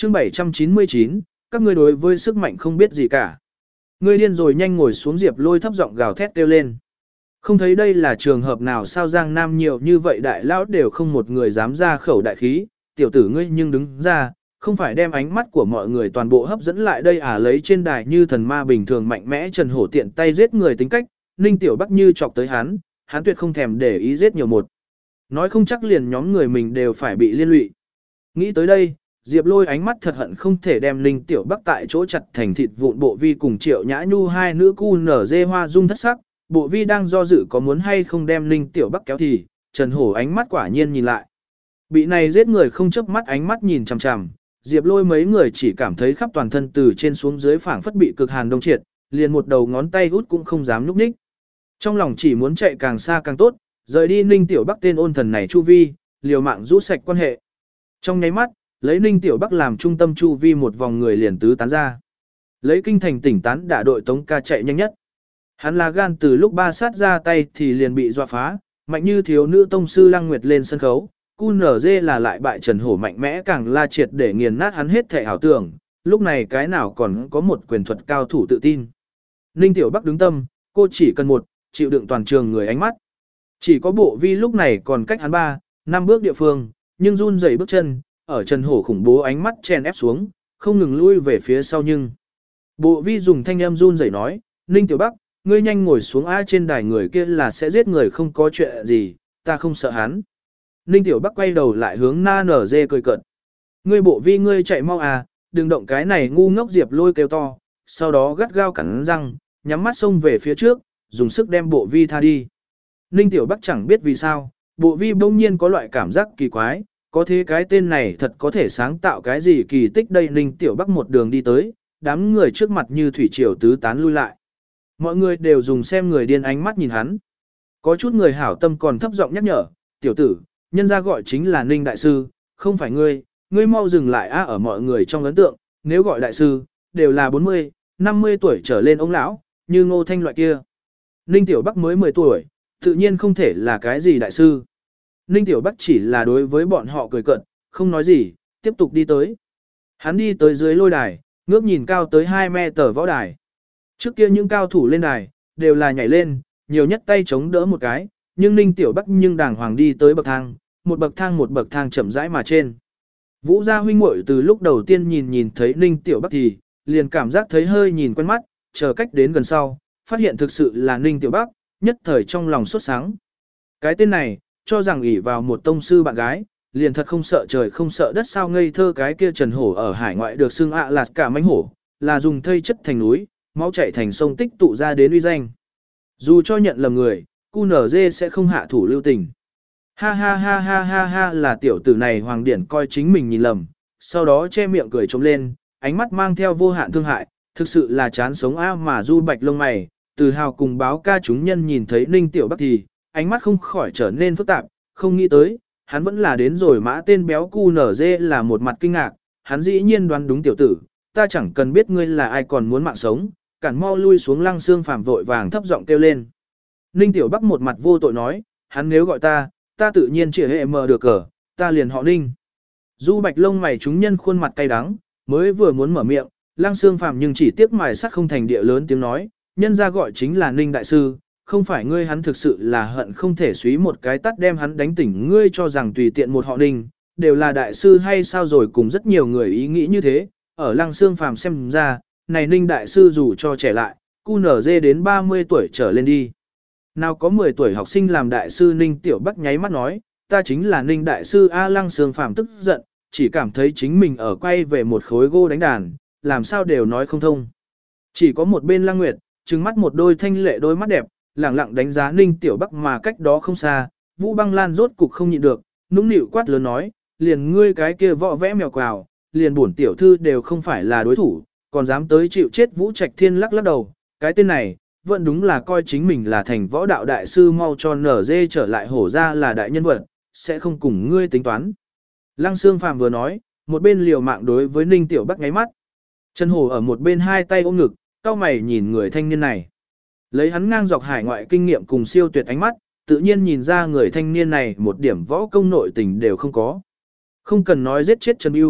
Chương 799, các ngươi đối với sức mạnh không biết gì cả. Ngươi điên rồi, nhanh ngồi xuống. Diệp Lôi thấp giọng gào thét kêu lên. Không thấy đây là trường hợp nào sao Giang Nam nhiều như vậy đại lão đều không một người dám ra khẩu đại khí, tiểu tử ngươi nhưng đứng ra, không phải đem ánh mắt của mọi người toàn bộ hấp dẫn lại đây à? Lấy trên đài như thần ma bình thường mạnh mẽ Trần Hổ tiện tay giết người tính cách, Ninh Tiểu Bắc như chọc tới hắn tuyệt không thèm để ý giết nhiều một. Nói không chắc liền nhóm người mình đều phải bị liên lụy. Nghĩ tới đây, Diệp Lôi ánh mắt thật hận không thể đem Ninh Tiểu Bắc tại chỗ chặt thành thịt vụn. Bộ Vi cùng Triệu Nhã Nhu hai nữ cu nở dê hoa dung thất sắc, Bộ Vi đang do dự có muốn hay không đem Ninh Tiểu Bắc kéo thì, Trần Hổ ánh mắt quả nhiên nhìn lại. Bị này giết người không chớp mắt ánh mắt nhìn chằm chằm, Diệp Lôi mấy người chỉ cảm thấy khắp toàn thân từ trên xuống dưới phảng phất bị cực hàn đông triệt, liền một đầu ngón tay út cũng không dám nhúc nhích. Trong lòng chỉ muốn chạy càng xa càng tốt, rời đi Ninh Tiểu Bắc tên ôn thần này chu vi, liều mạng rũ sạch quan hệ. Trong nháy mắt, lấy Ninh Tiểu Bắc làm trung tâm chu vi một vòng người liền tứ tán ra. Lấy kinh thành tỉnh tán đả đội Tống Ca chạy nhanh nhất. Hắn là gan từ lúc ba sát ra tay thì liền bị dọa phá, mạnh như thiếu nữ tông sư Lăng Nguyệt lên sân khấu, QNZ là lại bại Trần Hổ mạnh mẽ càng la triệt để nghiền nát hắn hết thể ảo tưởng, lúc này cái nào còn có một quyền thuật cao thủ tự tin. Ninh Tiểu Bắc đứng tâm, cô chỉ cần một, chịu đựng toàn trường người ánh mắt. Chỉ có Bộ Vi lúc này còn cách hắn 3-5 bước địa phương, nhưng run rẩy bước chân, ở Trần Hổ khủng bố ánh mắt chèn ép xuống, không ngừng lui về phía sau nhưng. Bộ Vi dùng thanh âm run rẩy nói, Ninh Tiểu Bắc, ngươi nhanh ngồi xuống a, trên đài người kia là sẽ giết người không có chuyện gì, ta không sợ hắn. Ninh Tiểu Bắc quay đầu lại hướng Na Nở Dê cười cợt. Ngươi Bộ Vi ngươi chạy mau à, đừng động cái này ngu ngốc. Diệp Lôi kêu to, sau đó gắt gao cắn răng, nhắm mắt xông về phía trước, dùng sức đem Bộ Vi tha đi. Ninh Tiểu Bắc chẳng biết vì sao, Bộ Vi bỗng nhiên có loại cảm giác kỳ quái, có thế cái tên này thật có thể sáng tạo cái gì kỳ tích đây. Ninh Tiểu Bắc một đường đi tới, đám người trước mặt như thủy triều tứ tán lui lại. Mọi người đều dùng xem người điên ánh mắt nhìn hắn. Có chút người hảo tâm còn thấp giọng nhắc nhở, tiểu tử, nhân ra gọi chính là Ninh Đại Sư, không phải ngươi mau dừng lại a. Ở mọi người trong ấn tượng, nếu gọi Đại Sư, đều là 40, 50 tuổi trở lên ông lão, như Ngô Thanh loại kia. Ninh Tiểu Bắc mới 10 tuổi, tự nhiên không thể là cái gì Đại Sư. Ninh Tiểu Bắc chỉ là đối với bọn họ cười cợt, không nói gì, tiếp tục đi tới. Hắn đi tới dưới lôi đài, ngước nhìn cao tới 2 mét võ đài. Trước kia những cao thủ lên đài, đều là nhảy lên, nhiều nhất tay chống đỡ một cái, nhưng Ninh Tiểu Bắc nhưng đàng hoàng đi tới bậc thang, một bậc thang chậm rãi mà trên. Vũ gia huynh muội từ lúc đầu tiên nhìn thấy Ninh Tiểu Bắc thì, liền cảm giác thấy hơi nhìn quen mắt, chờ cách đến gần sau, phát hiện thực sự là Ninh Tiểu Bắc, nhất thời trong lòng sốt sáng. Cái tên này, cho rằng ỷ vào một tông sư bạn gái, liền thật không sợ trời không sợ đất sao ngây thơ. Cái kia Trần Hổ ở hải ngoại được xưng ạ là cả mãnh hổ, là dùng thây chất thành núi, máu chảy thành sông tích tụ ra đến uy danh. Dù cho nhận lầm người, QNZ sẽ không hạ thủ lưu tình. Ha ha ha ha ha ha, là tiểu tử này Hoàng Điển coi chính mình nhìn lầm, sau đó che miệng cười trống lên, ánh mắt mang theo vô hạn thương hại, thực sự là chán sống a. Mà Du Bạch lông mày, Từ Hào cùng báo ca chúng nhân nhìn thấy Ninh Tiểu Bắc thì, ánh mắt không khỏi trở nên phức tạp, không nghĩ tới, hắn vẫn là đến rồi. Mã tên béo QNZ là một mặt kinh ngạc, hắn dĩ nhiên đoán đúng tiểu tử, ta chẳng cần biết ngươi là ai còn muốn mạng sống, cản mau lui xuống. Lăng Xương Phàm vội vàng thấp giọng kêu lên. Ninh Tiểu Bắc một mặt vô tội nói, hắn nếu gọi ta tự nhiên chỉ hệ mờ được cờ, ta liền họ Ninh. Du Bạch lông mày chúng nhân khuôn mặt cay đắng, mới vừa muốn mở miệng, Lăng Xương Phàm nhưng chỉ tiếc mài sắt không thành địa lớn tiếng nói, nhân ra gọi chính là Ninh Đại Sư, không phải ngươi. Hắn thực sự là hận không thể suý một cái tắt đem hắn đánh tỉnh. Ngươi cho rằng tùy tiện một họ Ninh, đều là đại sư hay sao? Rồi cùng rất nhiều người ý nghĩ như thế, ở Lăng Xương Phàm xem ra, này Ninh Đại Sư dù cho trẻ lại, QNZ đến 30 tuổi trở lên đi. Nào có 10 tuổi học sinh làm đại sư. Ninh Tiểu Bắc nháy mắt nói, ta chính là Ninh Đại Sư a. Lăng Xương Phàm tức giận, chỉ cảm thấy chính mình ở quay về một khối gỗ đánh đàn, làm sao đều nói không thông. Chỉ có một bên Lăng Nguyệt, trừng mắt một đôi thanh lệ đôi mắt đẹp, lẳng lặng đánh giá Ninh Tiểu Bắc. Mà cách đó không xa, Vũ Băng Lan rốt cục không nhịn được, nũng nịu quát lớn nói, liền ngươi cái kia võ vẽ mèo quào, liền bổn tiểu thư đều không phải là đối thủ, còn dám tới chịu chết. Vũ Trạch Thiên lắc lắc đầu, cái tên này, vẫn đúng là coi chính mình là thành võ đạo đại sư, mau cho nở dê trở lại hổ ra là đại nhân vật, sẽ không cùng ngươi tính toán. Lăng Xương Phàm vừa nói, một bên liều mạng đối với Ninh Tiểu Bắc ngáy mắt. Trần Hổ ở một bên hai tay ôm ngực, cau mày nhìn người thanh niên này. Lấy hắn ngang dọc hải ngoại kinh nghiệm cùng siêu tuyệt ánh mắt, tự nhiên nhìn ra người thanh niên này một điểm võ công nội tình đều không có. Không cần nói giết chết Trần Bưu,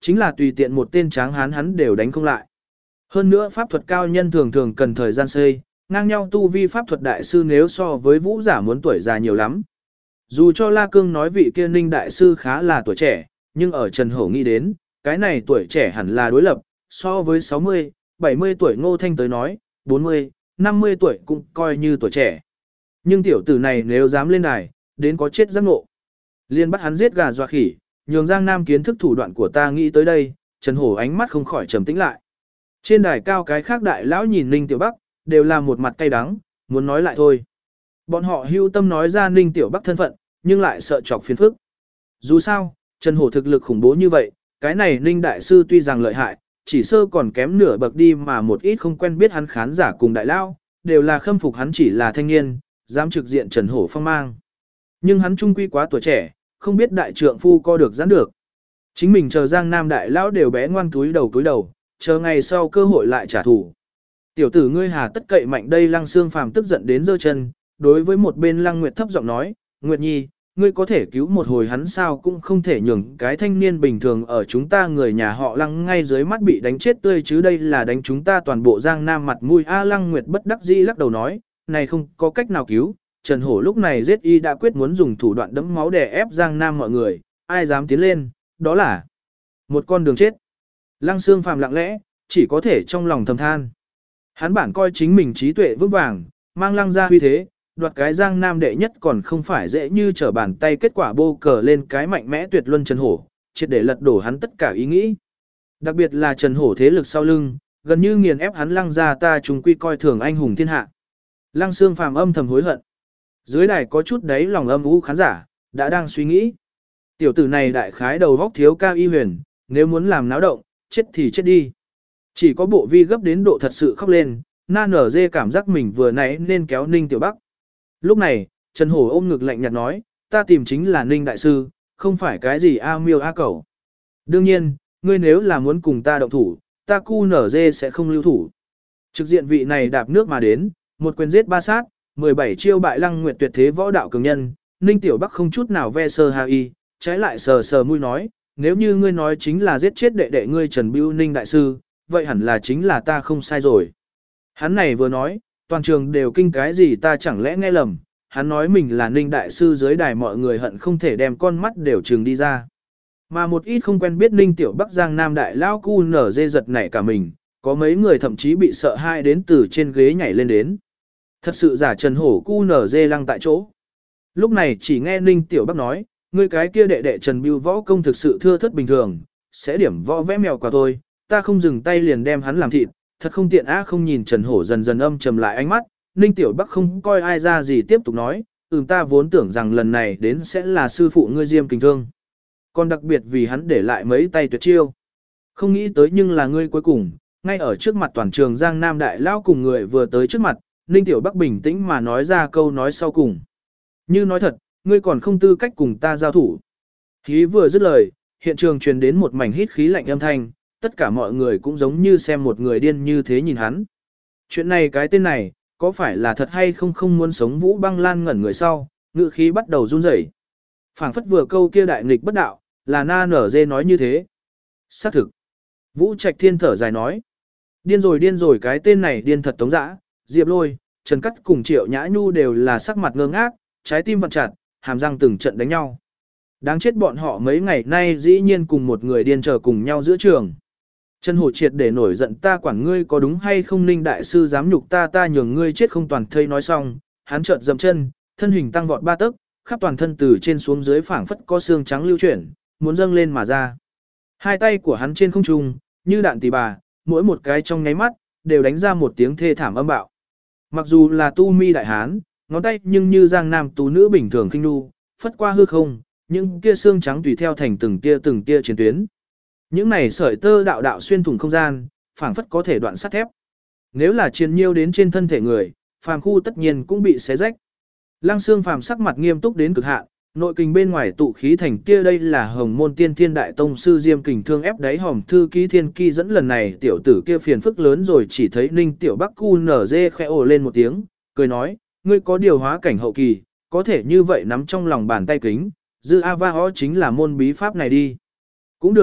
chính là tùy tiện một tên tráng hán hắn đều đánh không lại. Hơn nữa pháp thuật cao nhân thường thường cần thời gian xây, ngang nhau tu vi pháp thuật đại sư nếu so với vũ giả muốn tuổi già nhiều lắm. Dù cho La Cương nói vị kia Ninh đại sư khá là tuổi trẻ, nhưng ở Trần Hổ nghĩ đến, cái này tuổi trẻ hẳn là đối lập, so với 60, 70 tuổi Ngô Thanh tới nói, 40, 50 tuổi cũng coi như tuổi trẻ. Nhưng tiểu tử này nếu dám lên đài, đến có chết giác ngộ. Liên bắt hắn giết gà dọa khỉ, nhường Giang Nam kiến thức thủ đoạn của ta nghĩ tới đây, Trần Hổ ánh mắt không khỏi trầm tĩnh lại. Trên đài cao cái khác đại lão nhìn Ninh Tiểu Bắc, đều là một mặt cay đắng, muốn nói lại thôi. Bọn họ hưu tâm nói ra Ninh Tiểu Bắc thân phận, nhưng lại sợ chọc phiền phức. Dù sao, Trần Hổ thực lực khủng bố như vậy, cái này Ninh đại sư tuy rằng lợi hại, chỉ sơ còn kém nửa bậc đi mà một ít không quen biết hắn khán giả cùng đại lão, đều là khâm phục hắn chỉ là thanh niên, dám trực diện Trần Hổ phong mang. Nhưng hắn trung quy quá tuổi trẻ, không biết đại trượng phu co được giãn được. Chính mình chờ Giang Nam đại lão đều bé ngoan túi đầu, chờ ngày sau cơ hội lại trả thù. Tiểu tử ngươi hà tất cậy mạnh đây. Lăng Xương Phàm tức giận đến giơ chân, đối với một bên Lăng Nguyệt thấp giọng nói, Nguyệt Nhi, ngươi có thể cứu một hồi hắn sao cũng không thể nhường cái thanh niên bình thường ở chúng ta người nhà họ Lăng ngay dưới mắt bị đánh chết tươi chứ đây là đánh chúng ta toàn bộ Giang Nam mặt mũi. Lăng Nguyệt bất đắc dĩ lắc đầu nói, này không có cách nào cứu, Trần Hổ lúc này giết y đã quyết muốn dùng thủ đoạn đẫm máu để ép Giang Nam mọi người, ai dám tiến lên, đó là một con đường chết. Lăng Xương Phàm lặng lẽ, chỉ có thể trong lòng thầm than. Hắn bản coi chính mình trí tuệ vững vàng, mang Lăng ra huy thế, đoạt cái Giang Nam đệ nhất còn không phải dễ như trở bàn tay, kết quả bô cờ lên cái mạnh mẽ tuyệt luân Trần Hổ, triệt để lật đổ hắn tất cả ý nghĩ. Đặc biệt là Trần Hổ thế lực sau lưng, gần như nghiền ép hắn Lăng ra ta chúng quy coi thường anh hùng thiên hạ. Lăng Xương Phàm âm thầm hối hận. Dưới đài có chút đấy lòng âm u khán giả, đã đang suy nghĩ. Tiểu tử này đại khái đầu vóc thiếu cao y huyền, nếu muốn làm náo động, chết thì chết đi. Chỉ có bộ vi gấp đến độ thật sự khóc lên, na nở dê cảm giác mình vừa nãy nên kéo Ninh Tiểu Bắc. Lúc này, Trần Hổ ôm ngực lạnh nhạt nói, ta tìm chính là Ninh Đại Sư, không phải cái gì A miêu A cẩu. Đương nhiên, ngươi nếu là muốn cùng ta động thủ, ta cu nở dê sẽ không lưu thủ. Trực diện vị này đạp nước mà đến, một quyền giết ba sát, 17 chiêu bại Lăng Nguyệt tuyệt thế võ đạo cường nhân, Ninh Tiểu Bắc không chút nào ve sơ ha y, trái lại sờ sờ mũi nói, nếu như ngươi nói chính là giết chết đệ đệ ngươi Trần Bưu Ninh Đại Sư, vậy hẳn là chính là ta không sai rồi. Hắn này vừa nói, toàn trường đều kinh cái gì ta chẳng lẽ nghe lầm, hắn nói mình là Ninh Đại Sư dưới đài mọi người hận không thể đem con mắt đều trừng đi ra. Mà một ít không quen biết Ninh Tiểu Bắc Giang Nam Đại Lao cu nở dê giật nảy cả mình, có mấy người thậm chí bị sợ hãi đến từ trên ghế nhảy lên đến. Thật sự giả Trần Hổ cu nở dê lăng tại chỗ. Lúc này chỉ nghe Ninh Tiểu Bắc nói, ngươi cái kia đệ đệ Trần Bưu võ công thực sự thưa thớt bình thường, sẽ điểm võ vẽ mèo quả thôi, ta không dừng tay liền đem hắn làm thịt, thật không tiện á. Không nhìn Trần Hổ dần dần âm trầm lại ánh mắt, Ninh Tiểu Bắc không coi ai ra gì tiếp tục nói, ta vốn tưởng rằng lần này đến sẽ là sư phụ ngươi Diêm Kình Thương. Còn đặc biệt vì hắn để lại mấy tay tuyệt chiêu. Không nghĩ tới nhưng là ngươi cuối cùng, ngay ở trước mặt toàn trường Giang Nam Đại Lao cùng người vừa tới trước mặt, Ninh Tiểu Bắc bình tĩnh mà nói ra câu nói sau cùng. Như nói thật, ngươi còn không tư cách cùng ta giao thủ. Khí vừa dứt lời, hiện trường truyền đến một mảnh hít khí lạnh âm thanh, tất cả mọi người cũng giống như xem một người điên như thế nhìn hắn. Chuyện này cái tên này, có phải là thật hay không không muốn sống Vũ Băng Lan ngẩn người sau, ngữ khí bắt đầu run rẩy. Phảng phất vừa câu kia đại nghịch bất đạo, là na nở dê nói như thế. Xác thực. Vũ Trạch Thiên thở dài nói. Điên rồi cái tên này điên thật tống dã, Diệp Lôi, Trần Cắt cùng Triệu Nhã Nhu đều là sắc mặt ngơ ngác, trái tim vặn chặt, hàm răng từng trận đánh nhau. Đáng chết bọn họ mấy ngày nay dĩ nhiên cùng một người điên chờ cùng nhau giữa trường. Trần Hổ triệt để nổi giận, ta quản ngươi có đúng hay không, Ninh Đại Sư dám nhục ta nhường ngươi chết không toàn thây. Nói xong, hắn chợt dậm chân, thân hình tăng vọt 3 tấc, khắp toàn thân từ trên xuống dưới phảng phất có xương trắng lưu chuyển, muốn dâng lên mà ra. Hai tay của hắn trên không trung, như đạn tỳ bà, mỗi một cái trong nháy mắt, đều đánh ra một tiếng thê thảm âm bạo. Mặc dù là tu mi đại hán, ngón tay nhưng như Giang Nam tú nữ bình thường khinh nu, phất qua hư không, những kia xương trắng tùy theo thành từng tia chiến tuyến. Những này sợi tơ đạo đạo xuyên thủng không gian, phảng phất có thể đoạn sắt thép. Nếu là chiến nhiêu đến trên thân thể người, phàm khu tất nhiên cũng bị xé rách. Lăng Xương Phàm sắc mặt nghiêm túc đến cực hạn, nội kình bên ngoài tụ khí thành kia, đây là Hồng Môn Tiên Thiên Đại Tông sư Diêm Kình Thương ép đáy hòm thư ký Thiên Ki dẫn lần này tiểu tử kia phiền phức lớn rồi. Chỉ thấy Ninh Tiểu Bắc cu nở dê khẽ ồ lên một tiếng, cười nói, ngươi có điều hóa cảnh hậu kỳ, có thể như vậy nắm trong lòng bàn tay kính, dư A Va Ho chính là môn bí pháp này đi. Cũng được,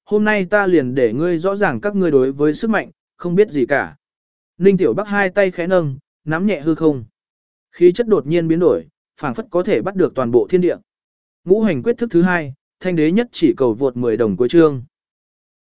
hôm nay ta liền để ngươi rõ ràng các ngươi đối với sức mạnh, không biết gì cả. Ninh Tiểu Bắc hai tay khẽ nâng, nắm nhẹ hư không. Khí chất đột nhiên biến đổi, phảng phất có thể bắt được toàn bộ thiên địa. Ngũ hành quyết thức thứ 2, thanh đế nhất chỉ cầu vượt 10 đồng cuối chương.